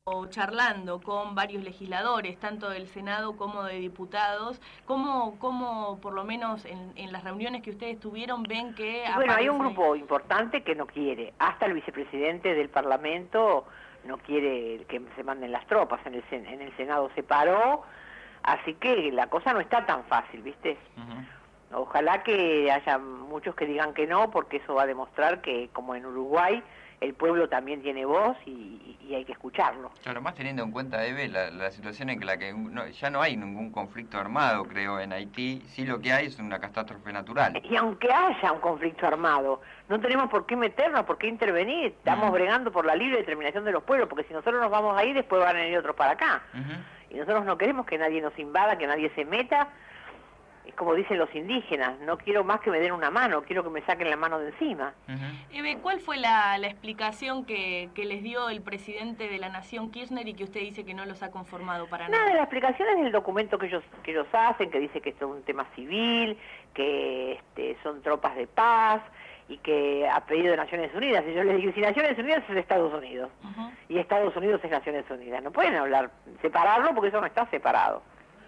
charlando con varios legisladores, tanto del Senado como de diputados. ¿Cómo por lo menos en las reuniones que ustedes tuvieron, ven que... Bueno, hay un grupo importante que no quiere, hasta el vicepresidente del Parlamento no quiere que se manden las tropas, en el Senado se paró, así que la cosa no está tan fácil, ¿viste? Ojalá que haya muchos que digan que no, porque eso va a demostrar que, como en Uruguay, el pueblo también tiene voz y hay que escucharlo. Claro, más teniendo en cuenta, Eve, la situación en la que ya no hay ningún conflicto armado, creo, en Haití. Sí, lo que hay es una catástrofe natural. Y aunque haya un conflicto armado, no tenemos por qué meternos, por qué intervenir. Estamos bregando por la libre determinación de los pueblos, porque si nosotros nos vamos ahí, después van a venir otros para acá. Y nosotros no queremos que nadie nos invada, que nadie se meta. Es como dicen los indígenas, no quiero más que me den una mano, quiero que me saquen la mano de encima. Eve, ¿cuál fue la explicación que les dio el presidente de la Nación, Kirchner, y que usted dice que no los ha conformado para nada? Nada, la explicación es del documento que ellos hacen, que dice que esto es un tema civil, que son tropas de paz, y que a pedido de Naciones Unidas. Y yo les digo, si Naciones Unidas es Estados Unidos, y Estados Unidos es Naciones Unidas, no pueden separarlo porque eso no está separado.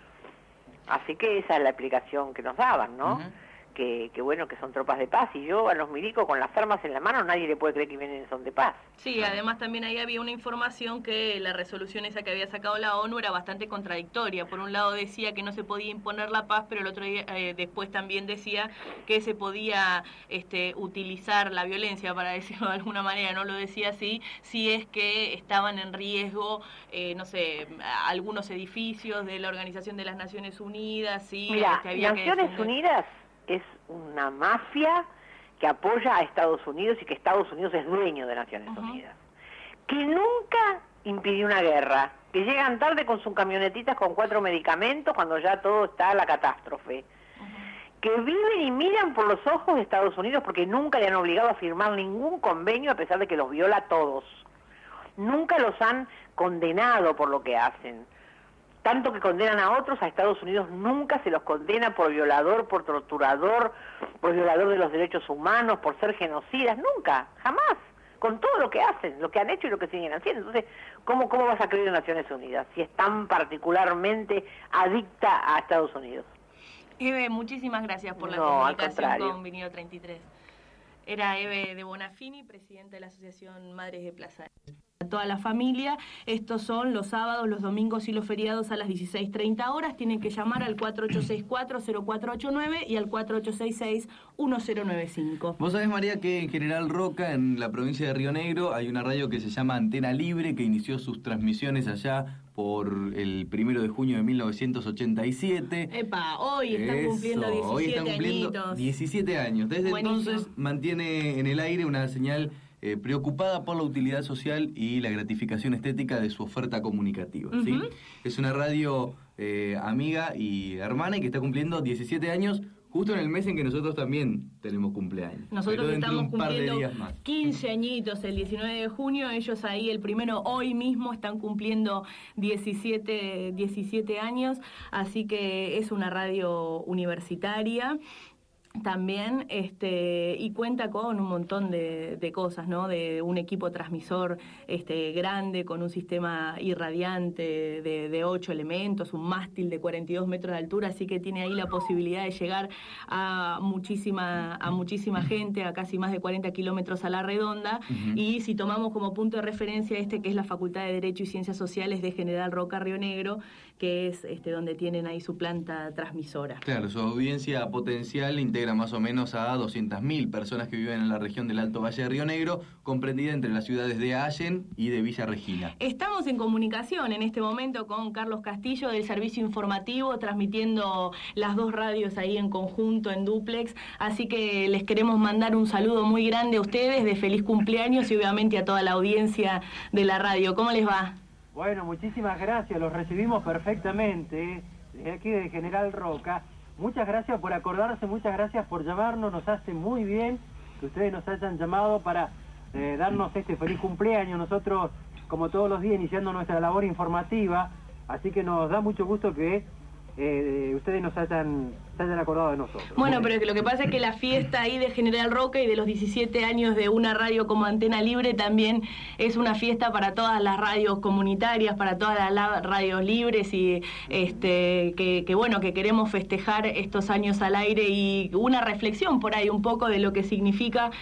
Así que esa es la explicación que nos daban, ¿no? Que bueno, que son tropas de paz, y yo a los milicos con las armas en la mano nadie le puede creer que vienen son de paz. Sí, además también ahí había una información que la resolución esa que había sacado la ONU era bastante contradictoria. Por un lado decía que no se podía imponer la paz, pero el otro día después también decía que se podía utilizar la violencia, para decirlo de alguna manera, no lo decía así, si es que estaban en riesgo, no sé, algunos edificios de la Organización de las Naciones Unidas. Sí, mira, había Naciones Unidas es una mafia que apoya a Estados Unidos y que Estados Unidos es dueño de Naciones Unidas, que nunca impidió una guerra, que llegan tarde con sus camionetitas con 4 medicamentos cuando ya todo está a la catástrofe, que viven y miran por los ojos de Estados Unidos porque nunca le han obligado a firmar ningún convenio a pesar de que los viola a todos, nunca los han condenado por lo que hacen. Tanto que condenan a otros, a Estados Unidos nunca se los condena por violador, por torturador, por violador de los derechos humanos, por ser genocidas, nunca, jamás, con todo lo que hacen, lo que han hecho y lo que siguen haciendo. Entonces, ¿cómo vas a creer en Naciones Unidas si es tan particularmente adicta a Estados Unidos? Eve, muchísimas gracias por la comunicación con Vinilo 33. Era Eve de Bonafini, presidenta de la Asociación Madres de Plaza. A toda la familia, estos son los sábados, los domingos y los feriados a las 16:30 horas. Tienen que llamar al 4864-0489 y al 4866-1095. Vos sabés, María, que en General Roca, en la provincia de Río Negro, hay una radio que se llama Antena Libre, que inició sus transmisiones allá por el 1 de junio de 1987. ¡Epa! Hoy están cumpliendo 17 hoy están cumpliendo añitos. 17 años. Desde entonces mantiene en el aire una señal preocupada por la utilidad social y la gratificación estética de su oferta comunicativa. ¿Sí? Es una radio amiga y hermana y que está cumpliendo 17 años justo en el mes en que nosotros también tenemos cumpleaños. Nosotros estamos cumpliendo 15 añitos el 19 de junio, ellos ahí el primero, hoy mismo están cumpliendo 17 años, así que es una radio universitaria también, y cuenta con un montón de cosas, ¿no? De un equipo transmisor grande, con un sistema irradiante de 8 elementos, un mástil de 42 metros de altura, así que tiene ahí la posibilidad de llegar a muchísima gente, a casi más de 40 kilómetros a la redonda, y si tomamos como punto de referencia que es la Facultad de Derecho y Ciencias Sociales de General Roca, Río Negro, que es donde tienen ahí su planta transmisora. Claro, su audiencia potencial integra más o menos a 200.000 personas que viven en la región del Alto Valle de Río Negro, comprendida entre las ciudades de Allen y de Villa Regina. Estamos en comunicación en este momento con Carlos Castillo del Servicio Informativo, transmitiendo las dos radios ahí en conjunto, en dúplex, así que les queremos mandar un saludo muy grande a ustedes, de feliz cumpleaños y obviamente a toda la audiencia de la radio. ¿Cómo les va? Bueno, muchísimas gracias, los recibimos perfectamente desde aquí de General Roca. Muchas gracias por acordarse, muchas gracias por llamarnos, nos hace muy bien que ustedes nos hayan llamado para darnos este feliz cumpleaños. Nosotros, como todos los días, iniciando nuestra labor informativa, así que nos da mucho gusto que ustedes nos hayan se hayan acordado de nosotros. Bueno, pero es que lo que pasa es que la fiesta ahí de General Roca y de los 17 años de una radio como Antena Libre también es una fiesta para todas las radios comunitarias, para todas las radios libres y que bueno, que queremos festejar estos años al aire y una reflexión por ahí un poco de lo que significa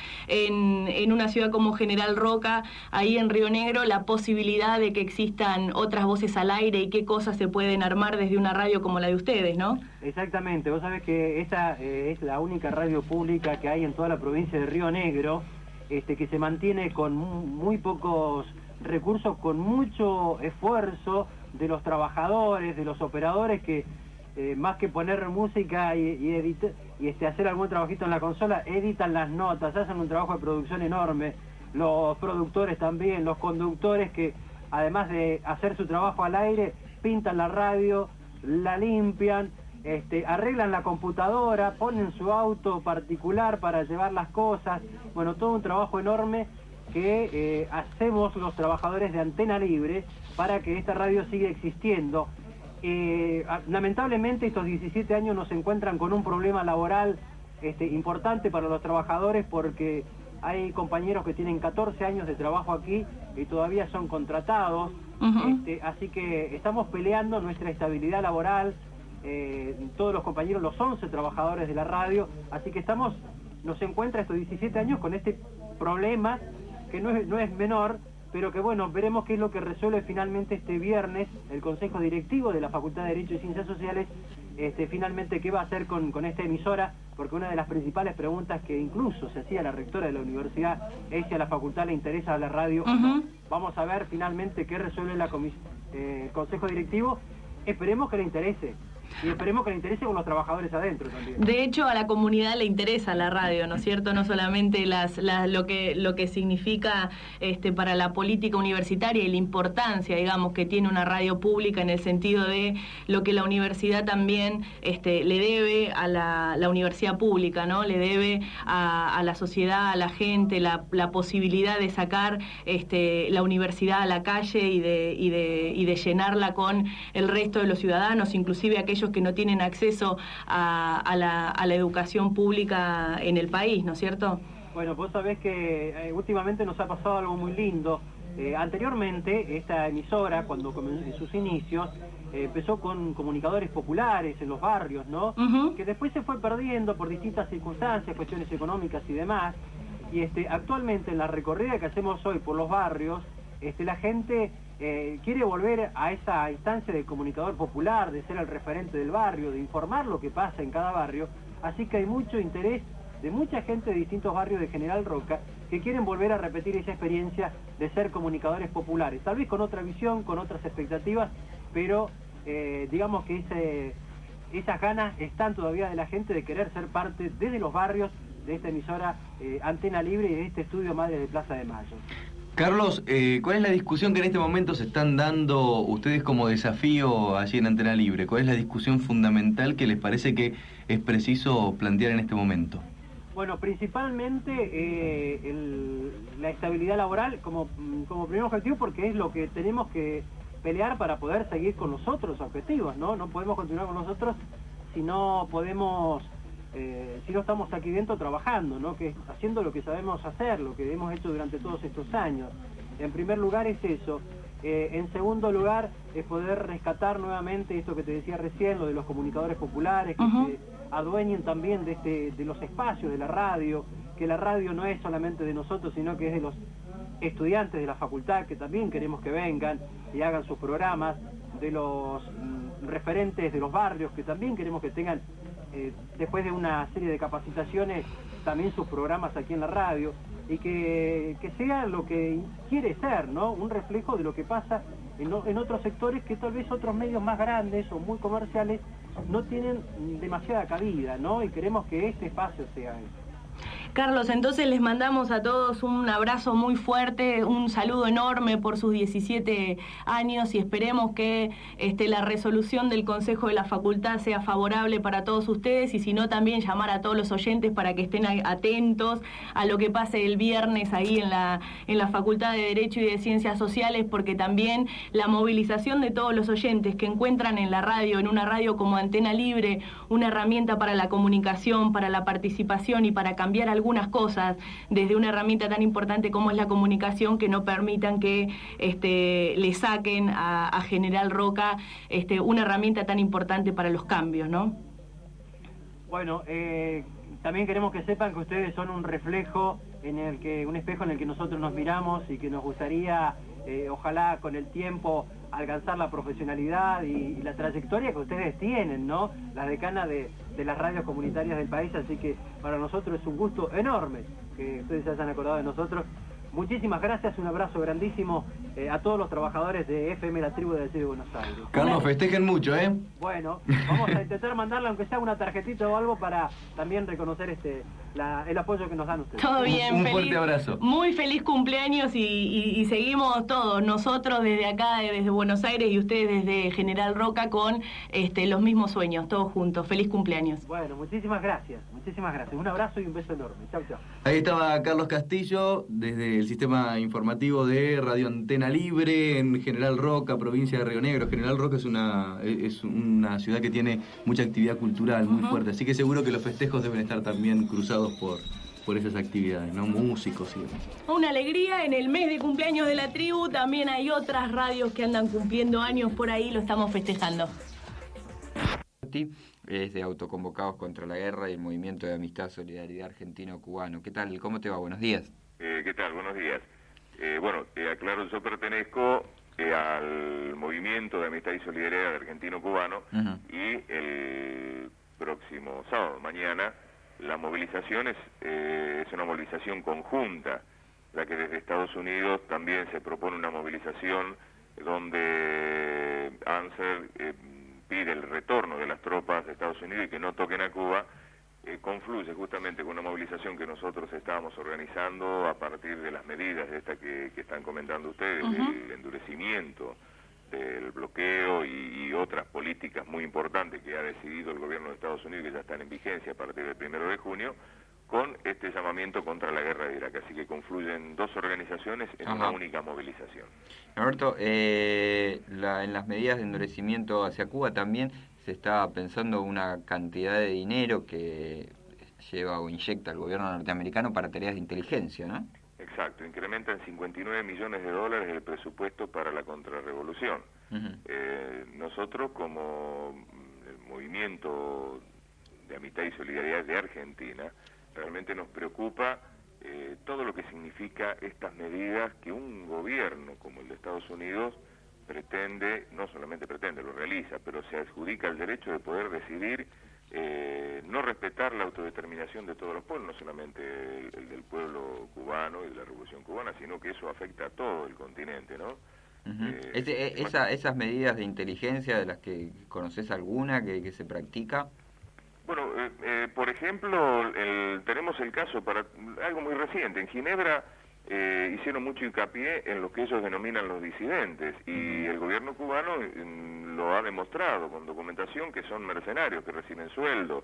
en una ciudad como General Roca, ahí en Río Negro, la posibilidad de que existan otras voces al aire y qué cosas se pueden armar desde una radio como la de ustedes, ¿no? Exactamente, vos sabés que esta es la única radio pública que hay en toda la provincia de Río Negro, que se mantiene con muy pocos recursos, con mucho esfuerzo de los trabajadores, de los operadores que más que poner música y hacer algún trabajito en la consola, editan las notas, hacen un trabajo de producción enorme, los productores también, los conductores que además de hacer su trabajo al aire, pintan la radio, la limpian, arreglan la computadora, ponen su auto particular para llevar las cosas, bueno, todo un trabajo enorme que hacemos los trabajadores de Antena Libre para que esta radio siga existiendo. Lamentablemente estos 17 años nos encuentran con un problema laboral importante para los trabajadores porque hay compañeros que tienen 14 años de trabajo aquí y todavía son contratados, así que estamos peleando nuestra estabilidad laboral, todos los compañeros, los 11 trabajadores de la radio, así que nos encuentra estos 17 años con este problema que no es menor, pero que bueno, veremos qué es lo que resuelve finalmente este viernes el Consejo Directivo de la Facultad de Derecho y Ciencias Sociales, finalmente qué va a hacer con esta emisora, porque una de las principales preguntas que incluso se hacía la rectora de la universidad es si a la facultad le interesa la radio o no. Vamos a ver finalmente qué resuelve el Consejo Directivo, esperemos que le interese. Y esperemos que le interese con los trabajadores adentro también. De hecho, a la comunidad le interesa la radio, ¿no es cierto? No solamente lo que significa para la política universitaria y la importancia, digamos, que tiene una radio pública en el sentido de lo que la universidad también le debe a la universidad pública, ¿no? Le debe a la sociedad, a la gente, la posibilidad de sacar la universidad a la calle y de llenarla con el resto de los ciudadanos, inclusive aquellos que no tienen acceso a la educación pública en el país, ¿no es cierto? Bueno, vos sabés que últimamente nos ha pasado algo muy lindo. Anteriormente, esta emisora, cuando en sus inicios, empezó con comunicadores populares en los barrios, ¿no? Que después se fue perdiendo por distintas circunstancias, cuestiones económicas y demás. Y actualmente en la recorrida que hacemos hoy por los barrios, la gente quiere volver a esa instancia de comunicador popular, de ser el referente del barrio, de informar lo que pasa en cada barrio, así que hay mucho interés de mucha gente de distintos barrios de General Roca que quieren volver a repetir esa experiencia de ser comunicadores populares, tal vez con otra visión, con otras expectativas, pero digamos que esas ganas están todavía de la gente de querer ser parte desde los barrios de esta emisora Antena Libre y de este estudio Madre de Plaza de Mayo. Carlos, ¿cuál es la discusión que en este momento se están dando ustedes como desafío allí en Antena Libre? ¿Cuál es la discusión fundamental que les parece que es preciso plantear en este momento? Bueno, principalmente la estabilidad laboral como primer objetivo, porque es lo que tenemos que pelear para poder seguir con los otros objetivos, ¿no? No podemos continuar con nosotros si no podemos... si no estamos aquí dentro trabajando, ¿no? Que haciendo lo que sabemos hacer, lo que hemos hecho durante todos estos años. En primer lugar es eso. En segundo lugar es poder rescatar nuevamente esto que te decía recién, lo de los comunicadores populares, que se adueñen también de los espacios de la radio, que la radio no es solamente de nosotros, sino que es de los estudiantes de la facultad, que también queremos que vengan y hagan sus programas, de los referentes de los barrios, que también queremos que tengan después de una serie de capacitaciones también sus programas aquí en la radio, y que sea lo que quiere ser, ¿no? Un reflejo de lo que pasa en otros sectores que tal vez otros medios más grandes o muy comerciales no tienen demasiada cabida, ¿no? Y queremos que este espacio sea eso. Carlos, entonces les mandamos a todos un abrazo muy fuerte, un saludo enorme por sus 17 años y esperemos que la resolución del Consejo de la Facultad sea favorable para todos ustedes, y si no, también llamar a todos los oyentes para que estén atentos a lo que pase el viernes ahí en la Facultad de Derecho y de Ciencias Sociales, porque también la movilización de todos los oyentes que encuentran en la radio, en una radio como Antena Libre, una herramienta para la comunicación, para la participación y para cambiar algunas cosas, desde una herramienta tan importante como es la comunicación, que no permitan que le saquen a General Roca una herramienta tan importante para los cambios, ¿no? Bueno, también queremos que sepan que ustedes son un reflejo un espejo en el que nosotros nos miramos, y que nos gustaría, ojalá con el tiempo, alcanzar la profesionalidad y la trayectoria que ustedes tienen, ¿no? Las decanas de las radios comunitarias del país, así que para nosotros es un gusto enorme que ustedes se hayan acordado de nosotros. Muchísimas gracias, un abrazo grandísimo a todos los trabajadores de FM La Tribu de la Ciudad de Buenos Aires. Carlos, festejen mucho, ¿eh? Bueno, vamos a intentar mandarle aunque sea una tarjetita o algo para también reconocer el apoyo que nos dan ustedes. Todo bien, un fuerte abrazo. Muy feliz cumpleaños y seguimos todos, nosotros desde acá, desde Buenos Aires, y ustedes desde General Roca, con los mismos sueños, todos juntos. Feliz cumpleaños. Bueno, muchísimas gracias. Un abrazo y un beso enorme. Chau, chau. Ahí estaba Carlos Castillo, desde el sistema informativo de Radio Antena Libre en General Roca, provincia de Río Negro. General Roca es una ciudad que tiene mucha actividad cultural muy fuerte, así que seguro que los festejos deben estar también cruzados por esas actividades, ¿no? Músicos y demás. Una alegría, en el mes de cumpleaños de la tribu también hay otras radios que andan cumpliendo años por ahí, lo estamos festejando. Es de Autoconvocados contra la Guerra y el Movimiento de Amistad, Solidaridad Argentino-Cubano. ¿Qué tal? ¿Cómo te va? Buenos días. ¿Qué tal? Buenos días. Aclaro, yo pertenezco al Movimiento de Amistad y Solidaridad Argentino-Cubano, y el próximo sábado, mañana, la movilización es una movilización conjunta, ya que desde Estados Unidos también se propone una movilización donde ANSER pide el retorno de las tropas de Estados Unidos y que no toquen a Cuba. Confluye justamente con una movilización que nosotros estábamos organizando a partir de las medidas que están comentando ustedes, del endurecimiento, del bloqueo y otras políticas muy importantes que ha decidido el gobierno de Estados Unidos, que ya están en vigencia a partir del 1 de junio, con este llamamiento contra la guerra de Irak. Así que confluyen dos organizaciones en una única movilización. Norberto, en las medidas de endurecimiento hacia Cuba también se está pensando una cantidad de dinero que lleva o inyecta el gobierno norteamericano para tareas de inteligencia, ¿no? Exacto, incrementa en $59 millones el presupuesto para la contrarrevolución. Nosotros, como el Movimiento de Amistad y Solidaridad de Argentina, realmente nos preocupa todo lo que significa estas medidas que un gobierno como el de Estados Unidos pretende, no solamente pretende, lo realiza, pero se adjudica el derecho de poder decidir, no respetar la autodeterminación de todos los pueblos, no solamente el del pueblo cubano y de la Revolución Cubana, sino que eso afecta a todo el continente, ¿no? Esas medidas de inteligencia, de las que conoces alguna que se practica. Bueno, por ejemplo, tenemos el caso para algo muy reciente. En Ginebra hicieron mucho hincapié en lo que ellos denominan los disidentes, y el gobierno cubano lo ha demostrado con documentación que son mercenarios, que reciben sueldos.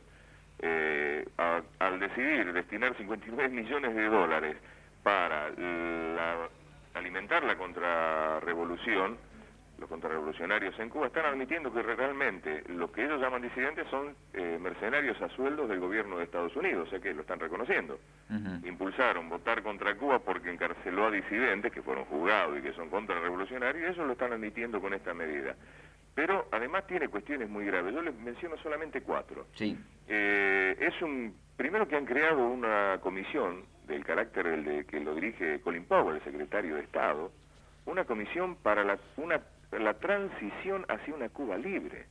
Al decidir destinar $59 millones para alimentar la contrarrevolución, los contrarrevolucionarios en Cuba están admitiendo que realmente lo que ellos llaman disidentes son mercenarios a sueldos del gobierno de Estados Unidos, o sea que lo están reconociendo. Impulsaron votar contra Cuba porque encarceló a disidentes que fueron juzgados y que son contrarrevolucionarios, y ellos lo están admitiendo con esta medida. Pero además tiene cuestiones muy graves. Yo les menciono solamente 4. Sí. Primero, que han creado una comisión del carácter que lo dirige Colin Powell, el secretario de Estado, una comisión para la transición hacia una Cuba libre.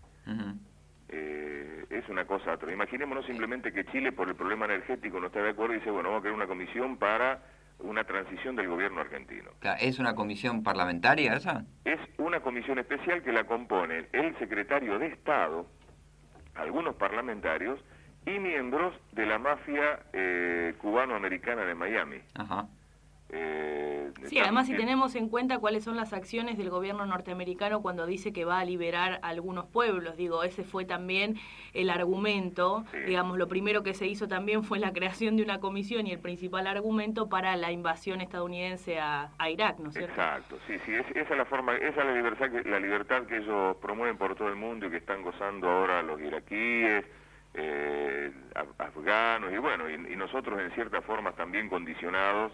Es una cosa atroz. Imaginémonos simplemente que Chile, por el problema energético, no está de acuerdo y dice, bueno, vamos a crear una comisión para una transición del gobierno argentino. ¿Es una comisión parlamentaria esa? Es una comisión especial que la componen el secretario de Estado, algunos parlamentarios y miembros de la mafia cubano-americana de Miami. Ajá. Sí, además si tenemos en cuenta cuáles son las acciones del gobierno norteamericano cuando dice que va a liberar a algunos pueblos, digo, ese fue también el argumento, sí. Digamos, lo primero que se hizo también fue la creación de una comisión y el principal argumento para la invasión estadounidense a Irak, ¿no es cierto? Exacto, sí, esa es la forma, esa es la libertad que ellos promueven por todo el mundo y que están gozando ahora los iraquíes, afganos y bueno, y nosotros en cierta forma también condicionados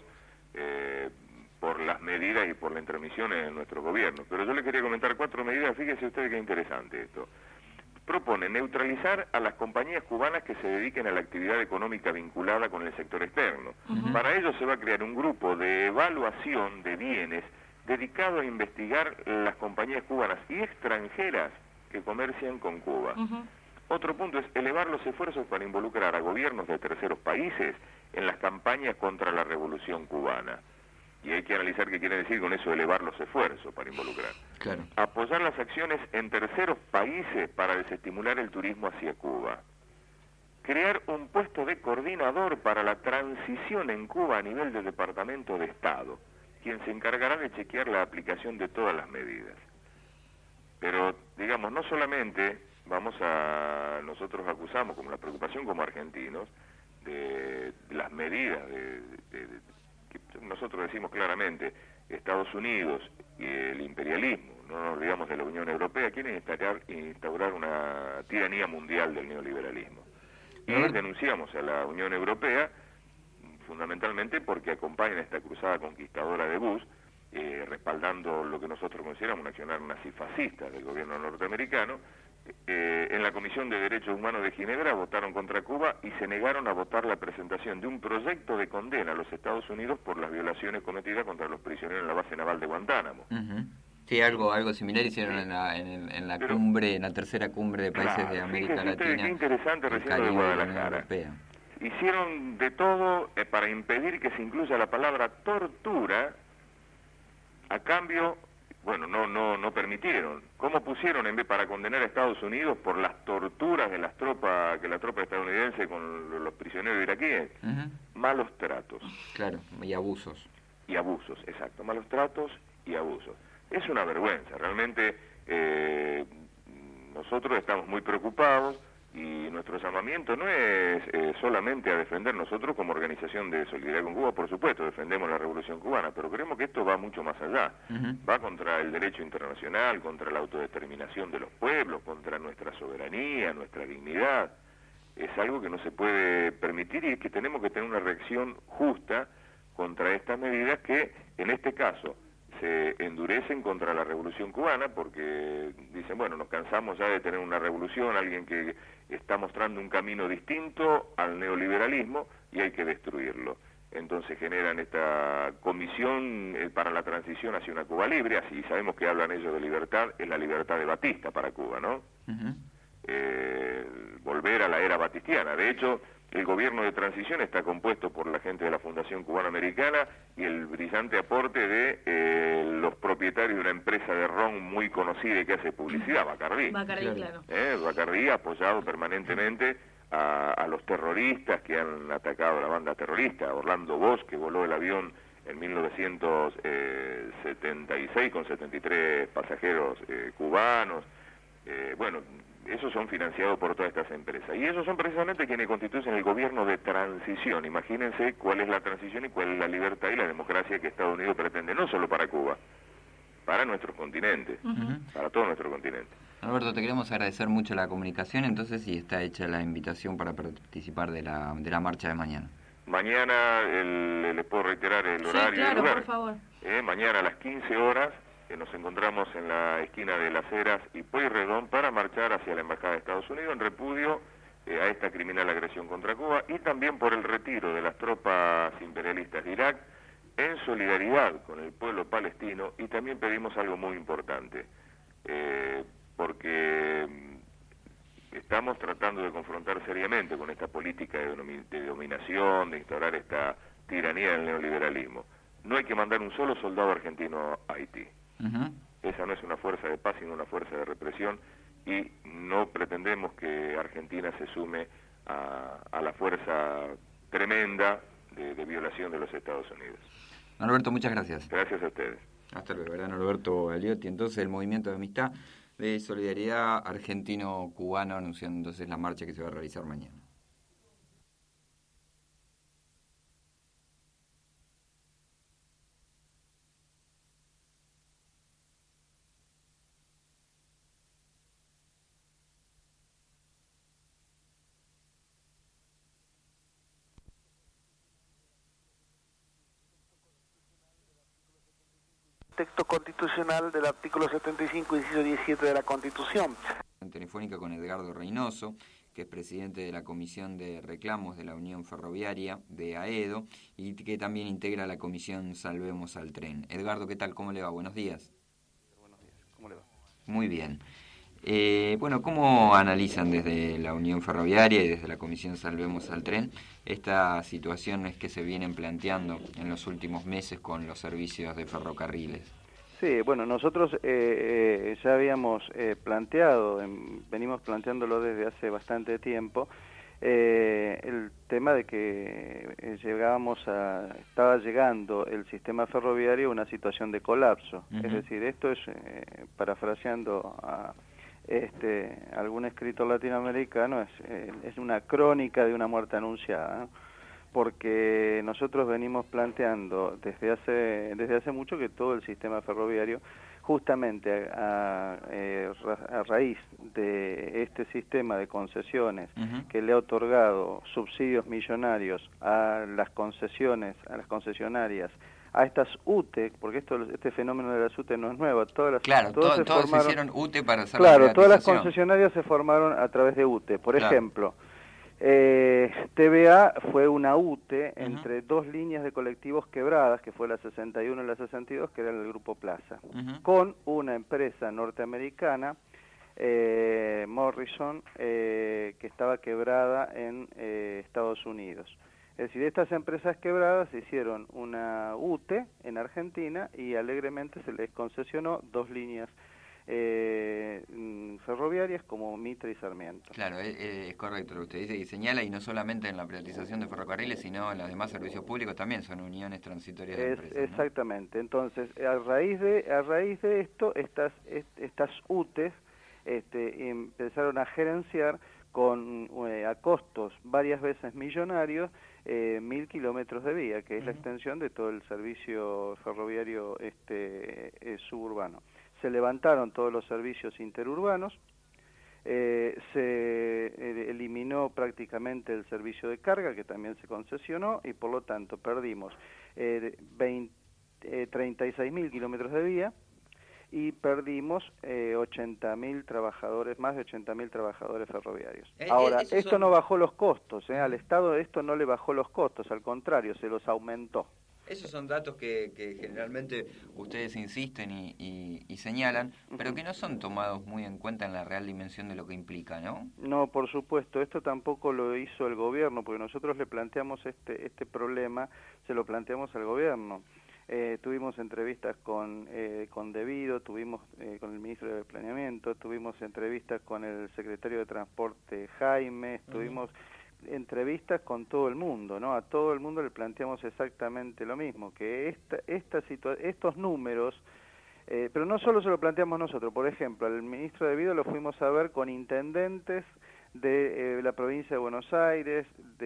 por las medidas y por la intromisión en nuestro gobierno. Pero yo le quería comentar 4 medidas, fíjese usted qué interesante esto. Propone neutralizar a las compañías cubanas que se dediquen a la actividad económica vinculada con el sector externo. Para ello se va a crear un grupo de evaluación de bienes dedicado a investigar las compañías cubanas y extranjeras que comercian con Cuba. Otro punto es elevar los esfuerzos para involucrar a gobiernos de terceros países en las campañas contra la revolución cubana. Y hay que analizar qué quiere decir con eso, elevar los esfuerzos para involucrar. Claro. Apoyar las acciones en terceros países para desestimular el turismo hacia Cuba. Crear un puesto de coordinador para la transición en Cuba a nivel del Departamento de Estado, quien se encargará de chequear la aplicación de todas las medidas. Pero, digamos, no solamente nosotros acusamos como la preocupación como argentinos de las medidas que nosotros decimos claramente, Estados Unidos y el imperialismo, no nos olvidamos de la Unión Europea, quieren instaurar una tiranía mundial del neoliberalismo. Y denunciamos a la Unión Europea fundamentalmente porque acompañan esta cruzada conquistadora de Bush, respaldando lo que nosotros consideramos un accionar nazifascista del gobierno norteamericano. En la Comisión de Derechos Humanos de Ginebra votaron contra Cuba y se negaron a votar la presentación de un proyecto de condena a los Estados Unidos por las violaciones cometidas contra los prisioneros en la base naval de Guantánamo. Sí, algo similar hicieron en la cumbre, en la tercera cumbre de países de América Latina. Qué interesante, recién de Guadalajara. Hicieron de todo para impedir que se incluya la palabra tortura. A cambio, bueno, no permitieron. ¿Cómo pusieron en vez para condenar a Estados Unidos por las torturas de la tropa estadounidense con los prisioneros iraquíes? Malos tratos. Claro, y abusos. Y abusos, exacto, malos tratos y abusos. Es una vergüenza, realmente nosotros estamos muy preocupados y nuestro llamamiento no es solamente a defender nosotros como organización de solidaridad con Cuba, por supuesto, defendemos la revolución cubana, pero creemos que esto va mucho más allá, va contra el derecho internacional, contra la autodeterminación de los pueblos, contra nuestra soberanía, nuestra dignidad. Es algo que no se puede permitir y es que tenemos que tener una reacción justa contra estas medidas que, en este caso, se endurecen contra la revolución cubana porque dicen, bueno, nos cansamos ya de tener una revolución, alguien que está mostrando un camino distinto al neoliberalismo y hay que destruirlo. Entonces generan esta comisión para la transición hacia una Cuba libre, así sabemos que hablan ellos de libertad, es la libertad de Batista para Cuba, ¿no? Volver a la era batistiana. De hecho, el gobierno de transición está compuesto por la gente de la Fundación Cubano-Americana y el brillante aporte de los propietarios de una empresa de ron muy conocida y que hace publicidad, Bacardí. Bacardí, claro. Bacardí ha apoyado permanentemente a los terroristas que han atacado a la banda terrorista. Orlando Bosch, que voló el avión en 1976 con 73 pasajeros cubanos. Bueno, esos son financiados por todas estas empresas. Y esos son precisamente quienes constituyen el gobierno de transición. Imagínense cuál es la transición y cuál es la libertad y la democracia que Estados Unidos pretende, no solo para Cuba, para nuestro continente, para todo nuestro continente. Alberto, te queremos agradecer mucho la comunicación, entonces, y está hecha la invitación para participar de la marcha de mañana. Mañana, les puedo reiterar el horario y el lugar. Por favor. Mañana a las 15 horas, nos encontramos en la esquina de Las Heras y Pueyrredón para marchar hacia la Embajada de Estados Unidos en repudio a esta criminal agresión contra Cuba y también por el retiro de las tropas imperialistas de Irak en solidaridad con el pueblo palestino y también pedimos algo muy importante, porque estamos tratando de confrontar seriamente con esta política de dominación, de instaurar esta tiranía del neoliberalismo. No hay que mandar un solo soldado argentino a Haití. Esa no es una fuerza de paz, sino una fuerza de represión y no pretendemos que Argentina se sume a la fuerza tremenda de violación de los Estados Unidos. Norberto, muchas gracias. Gracias a ustedes. Hasta luego, ¿verdad? Norberto Aliotti. Entonces, el movimiento de amistad de solidaridad argentino-cubano anunciando entonces la marcha que se va a realizar mañana. Texto constitucional del artículo 75, inciso 17 de la Constitución. Telefónica con Edgardo Reynoso, que es presidente de la Comisión de Reclamos de la Unión Ferroviaria de AEDO y que también integra la Comisión Salvemos al Tren. Edgardo, ¿qué tal? ¿Cómo le va? Buenos días. Buenos días, ¿cómo le va? Muy bien. Bueno, ¿cómo analizan desde la Unión Ferroviaria y desde la Comisión Salvemos al Tren estas situaciones que se vienen planteando en los últimos meses con los servicios de ferrocarriles? Sí, bueno, nosotros ya habíamos planteado, venimos planteándolo desde hace bastante tiempo, el tema de que estaba llegando el sistema ferroviario a una situación de colapso. Uh-huh. Es decir, esto es, parafraseando a algún escritor latinoamericano, es una crónica de una muerte anunciada, ¿no? Porque nosotros venimos planteando desde hace mucho que todo el sistema ferroviario, justamente a raíz de este sistema de concesiones uh-huh. que le ha otorgado subsidios millonarios a las concesionarias, a estas UTE, porque este fenómeno de las UTE no es nuevo, todos se hicieron UTE para hacer la privatización. Todas las concesionarias se formaron a través de UTE. Por ejemplo, TVA fue una UTE entre uh-huh. dos líneas de colectivos quebradas, que fue la 61 y la 62, que era el Grupo Plaza, uh-huh. con una empresa norteamericana, Morrison, que estaba quebrada en Estados Unidos. Es decir, estas empresas quebradas hicieron una UTE en Argentina y alegremente se les concesionó dos líneas ferroviarias como Mitre y Sarmiento. Claro, es correcto lo que usted dice y señala, y no solamente en la privatización de ferrocarriles, sino en los demás servicios públicos también son uniones transitorias de empresas, ¿no? Exactamente. Entonces, a raíz de esto, estas UTEs empezaron a gerenciar con a costos varias veces millonarios 1.000 kilómetros de vía, que es la extensión de todo el servicio ferroviario suburbano. Se levantaron todos los servicios interurbanos, se eliminó prácticamente el servicio de carga, que también se concesionó, y por lo tanto perdimos 36.000 kilómetros de vía y perdimos 80.000 trabajadores, más de 80.000 trabajadores ferroviarios. Ahora, esto no bajó los costos, al Estado esto no le bajó los costos, al contrario, se los aumentó. Esos son datos que generalmente ustedes insisten y señalan, pero que no son tomados muy en cuenta en la real dimensión de lo que implica, ¿no? No, por supuesto, esto tampoco lo hizo el gobierno, porque nosotros le planteamos este problema, se lo planteamos al gobierno. Tuvimos entrevistas con Devido, tuvimos con el ministro de Planeamiento, tuvimos entrevistas con el secretario de Transporte Jaime, tuvimos entrevistas con todo el mundo, ¿no? A todo el mundo le planteamos exactamente lo mismo, que estos números, pero no solo se lo planteamos nosotros, por ejemplo, al ministro de Devido lo fuimos a ver con intendentes de la provincia de Buenos Aires,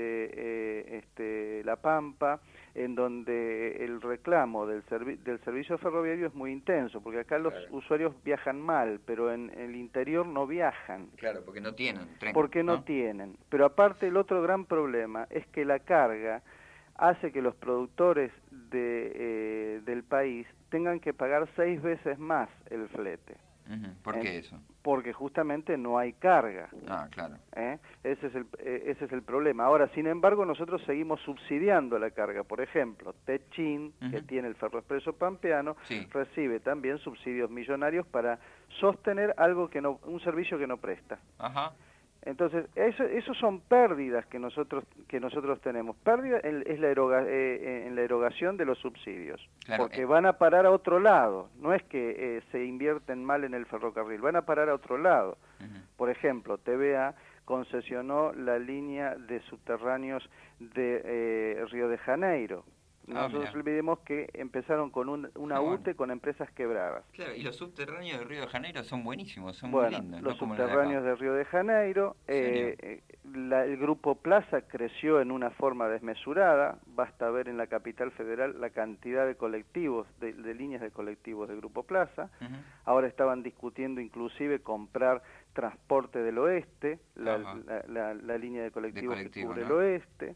de La Pampa, en donde el reclamo del servicio ferroviario es muy intenso, porque acá los usuarios viajan mal, pero en el interior no viajan. Claro, porque no tienen tren. Porque no tienen. Pero aparte el otro gran problema es que la carga hace que los productores del país tengan que pagar 6 veces más el flete. ¿Por qué eso? Porque justamente no hay carga. Ah, claro. Ese es el problema. Ahora, sin embargo, nosotros seguimos subsidiando la carga. Por ejemplo, Techín, que tiene el Ferroexpreso Pampeano, recibe también subsidios millonarios para sostener un servicio que no presta. Ajá. Entonces, eso son pérdidas que nosotros tenemos. Pérdida en la erogación de los subsidios, claro, porque van a parar a otro lado. No es que se invierten mal en el ferrocarril, van a parar a otro lado. Por ejemplo, TVA concesionó la línea de subterráneos de Río de Janeiro. No nos olvidemos que empezaron con una UTE con empresas quebradas. Claro, y los subterráneos de Río de Janeiro son buenísimos, son muy lindos. Los subterráneos de Río de Janeiro, el Grupo Plaza creció en una forma desmesurada. Basta ver en la capital federal la cantidad de colectivos, de líneas de colectivos de Grupo Plaza. Ahora estaban discutiendo inclusive comprar Transporte del Oeste, la línea de colectivos que cubre el oeste,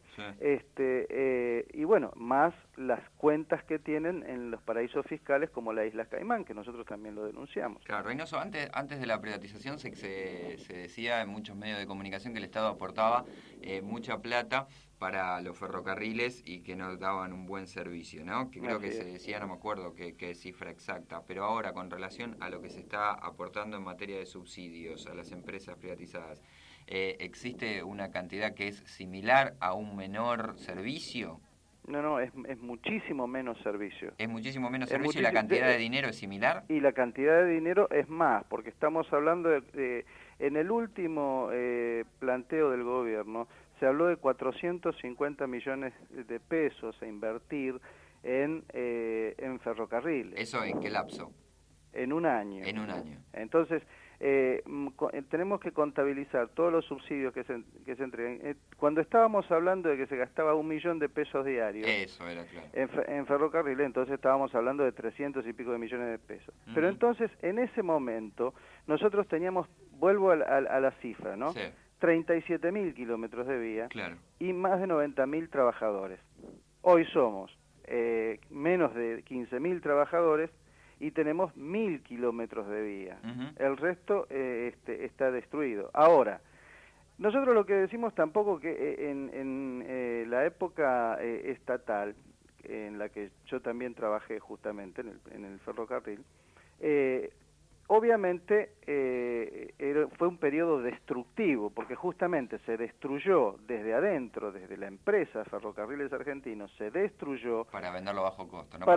y bueno, más las cuentas que tienen en los paraísos fiscales como la Isla Caimán, que nosotros también lo denunciamos. Claro, Reynoso, antes de la privatización se decía en muchos medios de comunicación que el Estado aportaba mucha plata para los ferrocarriles y que no daban un buen servicio, ¿no? Que creo que se decía, no me acuerdo qué cifra exacta, pero ahora con relación a lo que se está aportando en materia de subsidios a las empresas privatizadas, ¿existe una cantidad que es similar a un menor servicio? No, es muchísimo menos servicio. ¿Es muchísimo menos servicio y la cantidad de dinero es similar? Y la cantidad de dinero es más, porque estamos hablando en el último planteo del gobierno, se habló de 450 millones de pesos a invertir en ferrocarriles. ¿Eso en qué lapso? En un año. En un año. Entonces, tenemos que contabilizar todos los subsidios que se entregan. Cuando estábamos hablando de que se gastaba 1 millón de pesos diarios, eso era claro, en ferrocarriles, entonces estábamos hablando de 300 y pico de millones de pesos. Pero entonces, en ese momento, nosotros teníamos, vuelvo a la cifra, ¿no? Sí. 37.000 kilómetros de vía, claro, y más de 90.000 trabajadores. Hoy somos menos de 15.000 trabajadores y tenemos 1.000 kilómetros de vía. El resto está destruido. Ahora, nosotros lo que decimos tampoco que en la época estatal, en la que yo también trabajé justamente en el ferrocarril, obviamente fue un periodo destructivo, porque justamente se destruyó desde adentro, desde la empresa Ferrocarriles Argentinos, se destruyó... Para venderlo a bajo costo, ¿no?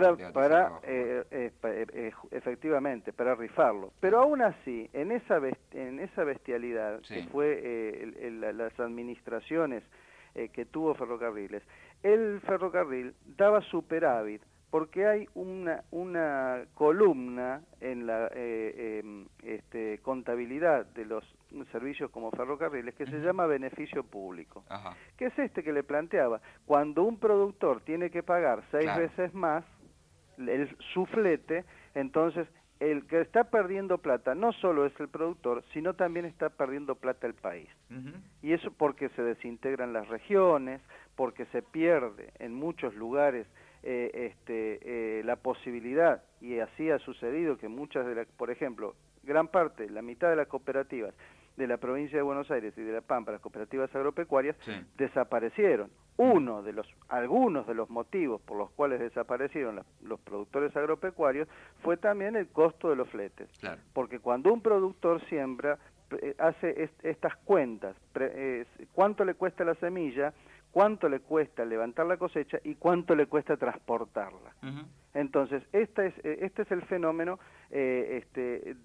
Efectivamente, para rifarlo. Pero aún así, en esa bestialidad que fue las administraciones que tuvo Ferrocarriles, el ferrocarril daba superávit, porque hay una columna en la contabilidad de los servicios como ferrocarriles que se llama beneficio público, que es que le planteaba, cuando un productor tiene que pagar 6 veces más su flete, entonces el que está perdiendo plata no solo es el productor, sino también está perdiendo plata el país. Y eso porque se desintegran las regiones, porque se pierde en muchos lugares la posibilidad, y así ha sucedido que muchas de por ejemplo, gran parte, la mitad de las cooperativas de la provincia de Buenos Aires y de La Pampa, las cooperativas agropecuarias, desaparecieron. Algunos de los motivos por los cuales desaparecieron los productores agropecuarios fue también el costo de los fletes. Porque cuando un productor siembra, hace estas cuentas, cuánto le cuesta la semilla, cuánto le cuesta levantar la cosecha y cuánto le cuesta transportarla. Entonces, este es el fenómeno que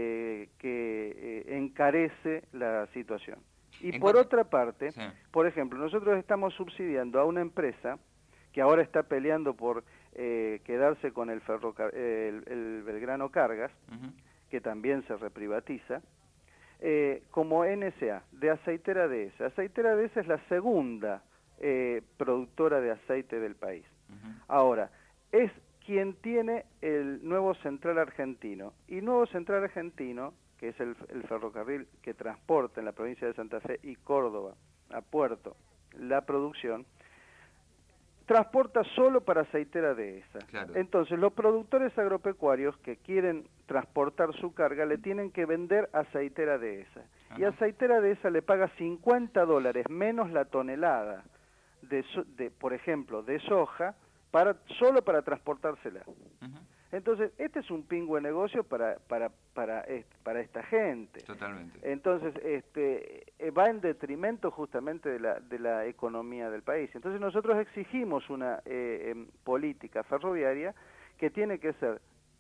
encarece la situación. Y por otra parte, por ejemplo, nosotros estamos subsidiando a una empresa que ahora está peleando por quedarse con el Belgrano Cargas, que también se reprivatiza, como NSA, de Aceitera DS. Aceitera DS es la segunda productora de aceite del país. Ahora, es quien tiene el Nuevo Central Argentino, y Nuevo Central Argentino, que es el ferrocarril que transporta en la provincia de Santa Fe y Córdoba a Puerto la producción, transporta solo para Aceitera Dehesa. Entonces, los productores agropecuarios que quieren transportar su carga le tienen que vender a Aceitera Dehesa. Y Aceitera Dehesa le paga $50 menos la tonelada por ejemplo, de soja, solo para transportársela. Entonces, este es un pingüe negocio para esta gente. Totalmente. Entonces, va en detrimento justamente de la economía del país. Entonces, nosotros exigimos una política ferroviaria que tiene que ser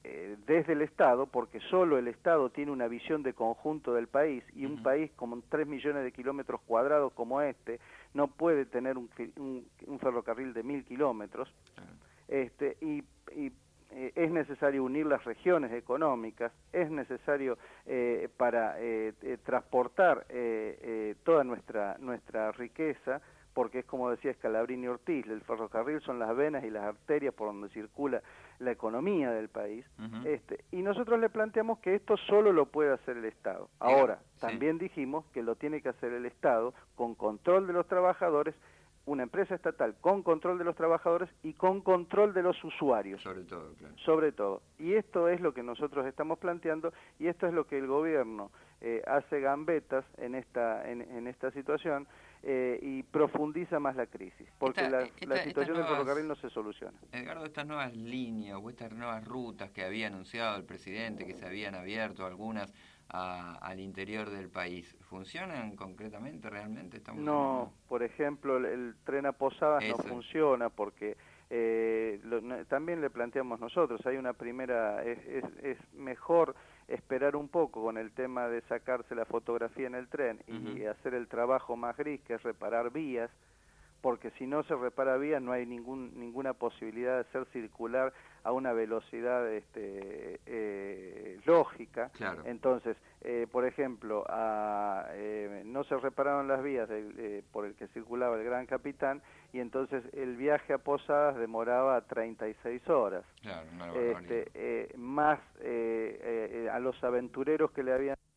desde el Estado, porque solo el Estado tiene una visión de conjunto del país, y un país con 3 millones de kilómetros cuadrados como este no puede tener un ferrocarril de 1000 kilómetros, y es necesario unir las regiones económicas, es necesario para transportar toda nuestra riqueza, porque es como decía Scalabrini Ortiz, el ferrocarril son las venas y las arterias por donde circula la economía del país, y nosotros le planteamos que esto solo lo puede hacer el Estado. Ahora, también dijimos que lo tiene que hacer el Estado con control de los trabajadores, una empresa estatal con control de los trabajadores y con control de los usuarios. Sobre todo, claro. Sobre todo. Y esto es lo que nosotros estamos planteando, y esto es lo que el gobierno hace gambetas en esta situación, y profundiza más la crisis, porque la situación del ferrocarril no se soluciona. Edgardo, estas nuevas líneas o estas nuevas rutas que había anunciado el presidente, que se habían abierto algunas al interior del país, ¿funcionan concretamente realmente? No, por ejemplo, el tren a Posadas no funciona porque también le planteamos nosotros, hay una primera, es mejor esperar un poco con el tema de sacarse la fotografía en el tren y hacer el trabajo más gris, que es reparar vías, porque si no se repara vías no hay ninguna posibilidad de hacer circular a una velocidad lógica. Claro. Entonces, por ejemplo, no se repararon las vías por el que circulaba el Gran Capitán, y entonces el viaje a Posadas demoraba 36 horas. Claro, más a los aventureros que le habían